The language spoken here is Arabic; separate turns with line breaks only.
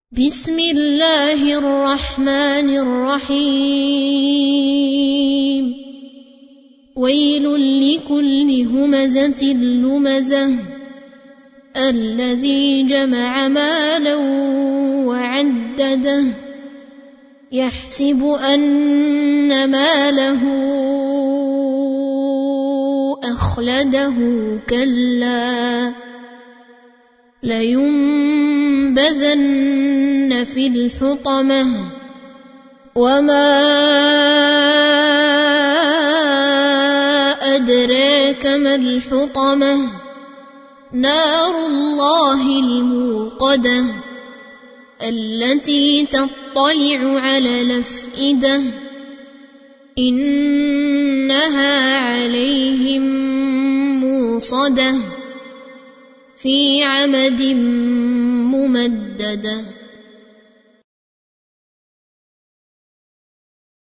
بسم الله الرحمن الرحيم ويل لكل همزة لمزة الذي جمع مالا وعدده يحسب أن ماله أخلده كلا لينبذن في الحطمة وما أدراك ما الحطمة نار الله الموقدة التي تطلع على الأفئدة إنها عليهم موصدة في عمد ممددة.